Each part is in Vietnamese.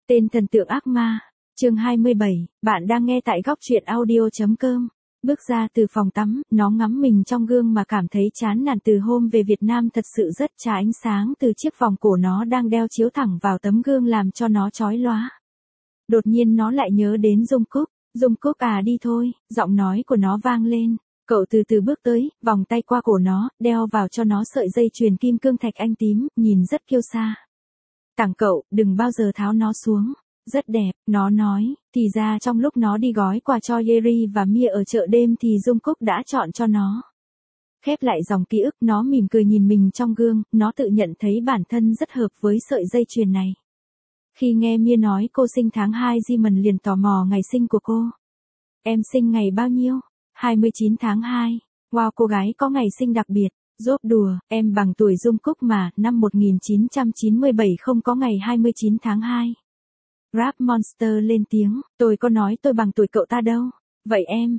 Tên thần tượng ác ma. Chương 27, bạn đang nghe tại góc truyện audio.com. Bước ra từ phòng tắm, nó ngắm mình trong gương mà cảm thấy chán nản. Từ hôm về Việt Nam thật sự rất chả ánh sáng từ chiếc vòng cổ nó đang đeo chiếu thẳng vào tấm gương làm cho nó chói lóa. Đột nhiên nó lại nhớ đến Jungkook. Jungkook à, đi thôi, giọng nói của nó vang lên. Cậu từ từ bước tới, vòng tay qua cổ nó, đeo vào cho nó sợi dây chuyền kim cương thạch anh tím, nhìn rất kiêu sa. Tặng cậu, đừng bao giờ tháo nó xuống. Rất đẹp, nó nói. Thì ra trong lúc nó đi gói quà cho Yeri và Mia ở chợ đêm thì Jungkook đã chọn cho nó. Khép lại dòng ký ức, nó mỉm cười nhìn mình trong gương, nó tự nhận thấy bản thân rất hợp với sợi dây chuyền này. Khi nghe Mia nói cô sinh tháng 2, Jimin liền tò mò ngày sinh của cô. Em sinh ngày bao nhiêu? 29 tháng 2. Wow, cô gái có ngày sinh đặc biệt. Rốt đùa, em bằng tuổi Jungkook mà, năm 1997 không có ngày 29 tháng 2. Rap Monster lên tiếng, tôi có nói tôi bằng tuổi cậu ta đâu. Vậy em,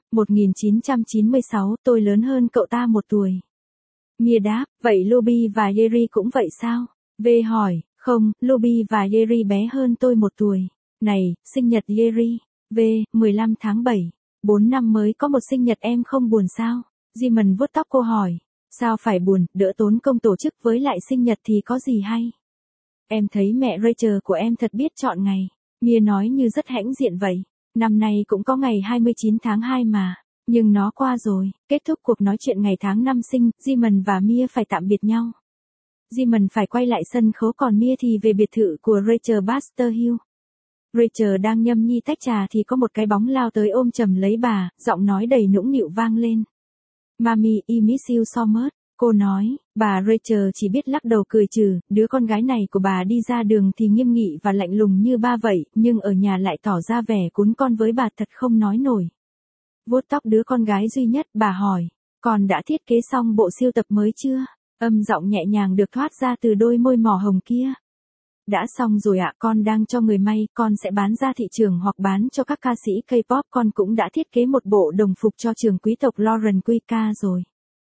1996, tôi lớn hơn cậu ta 1 tuổi. Mia đáp, vậy Ruby và Yeri cũng vậy sao? V hỏi, không, Ruby và Yeri bé hơn tôi 1 tuổi. Này, sinh nhật Yeri. V, 15 tháng 7. 4 năm mới có một sinh nhật em không buồn sao? Jimin vuốt tóc cô hỏi. Sao phải buồn, đỡ tốn công tổ chức với lại sinh nhật thì có gì hay? Em thấy mẹ Rachel của em thật biết chọn ngày. Mia nói như rất hãnh diện vậy. Năm nay cũng có ngày 29 tháng 2 mà. Nhưng nó qua rồi. Kết thúc cuộc nói chuyện ngày tháng năm sinh, Jimin và Mia phải tạm biệt nhau. Jimin phải quay lại sân khấu còn Mia thì về biệt thự của Rachel Baxter Hill. Rachel đang nhâm nhi tách trà thì có một cái bóng lao tới ôm chầm lấy bà, giọng nói đầy nũng nịu vang lên. Mami, I miss you so much. Cô nói, bà Rachel chỉ biết lắc đầu cười trừ, đứa con gái này của bà đi ra đường thì nghiêm nghị và lạnh lùng như ba vậy, nhưng ở nhà lại tỏ ra vẻ cún con với bà thật không nói nổi. Vuốt tóc đứa con gái duy nhất, bà hỏi, con đã thiết kế xong bộ sưu tập mới chưa? Âm giọng nhẹ nhàng được thoát ra từ đôi môi mỏ hồng kia. Đã xong rồi ạ, con đang cho người may, con sẽ bán ra thị trường hoặc bán cho các ca sĩ K-pop. Con cũng đã thiết kế một bộ đồng phục cho trường quý tộc Lauren Quica rồi.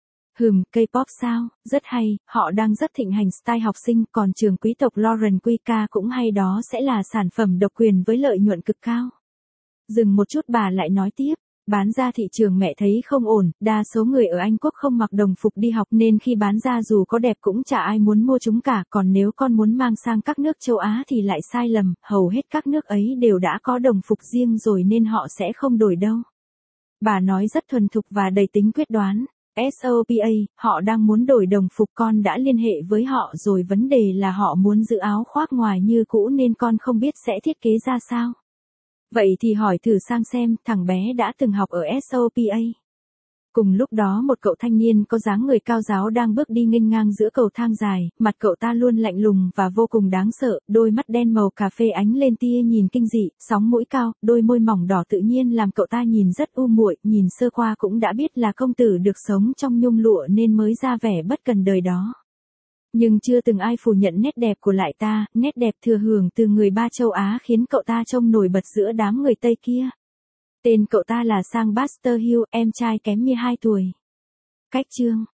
K-pop sao, rất hay, họ đang rất thịnh hành style học sinh, còn trường quý tộc Lauren Quica cũng hay đó, sẽ là sản phẩm độc quyền với lợi nhuận cực cao. Dừng một chút bà lại nói tiếp, bán ra thị trường mẹ thấy không ổn, đa số người ở Anh Quốc không mặc đồng phục đi học nên khi bán ra dù có đẹp cũng chả ai muốn mua chúng cả, còn nếu con muốn mang sang các nước châu Á thì lại sai lầm, hầu hết các nước ấy đều đã có đồng phục riêng rồi nên họ sẽ không đổi đâu. Bà nói rất thuần thục và đầy tính quyết đoán. SOPA, họ đang muốn đổi đồng phục, con đã liên hệ với họ rồi, vấn đề là họ muốn giữ áo khoác ngoài như cũ nên con không biết sẽ thiết kế ra sao. Vậy thì hỏi thử sang xem, thằng bé đã từng học ở SOPA. Cùng lúc đó một cậu thanh niên có dáng người cao ráo đang bước đi nghênh ngang giữa cầu thang dài, mặt cậu ta luôn lạnh lùng và vô cùng đáng sợ, đôi mắt đen màu cà phê ánh lên tia nhìn kinh dị, sóng mũi cao, đôi môi mỏng đỏ tự nhiên làm cậu ta nhìn rất u muội, nhìn sơ qua cũng đã biết là công tử được sống trong nhung lụa nên mới ra vẻ bất cần đời đó. Nhưng chưa từng ai phủ nhận nét đẹp của lại ta, nét đẹp thừa hưởng từ người ba châu Á khiến cậu ta trông nổi bật giữa đám người Tây kia. Tên cậu ta là Sang Baxter Hill, em trai kém Mia 2 tuổi. Cách chương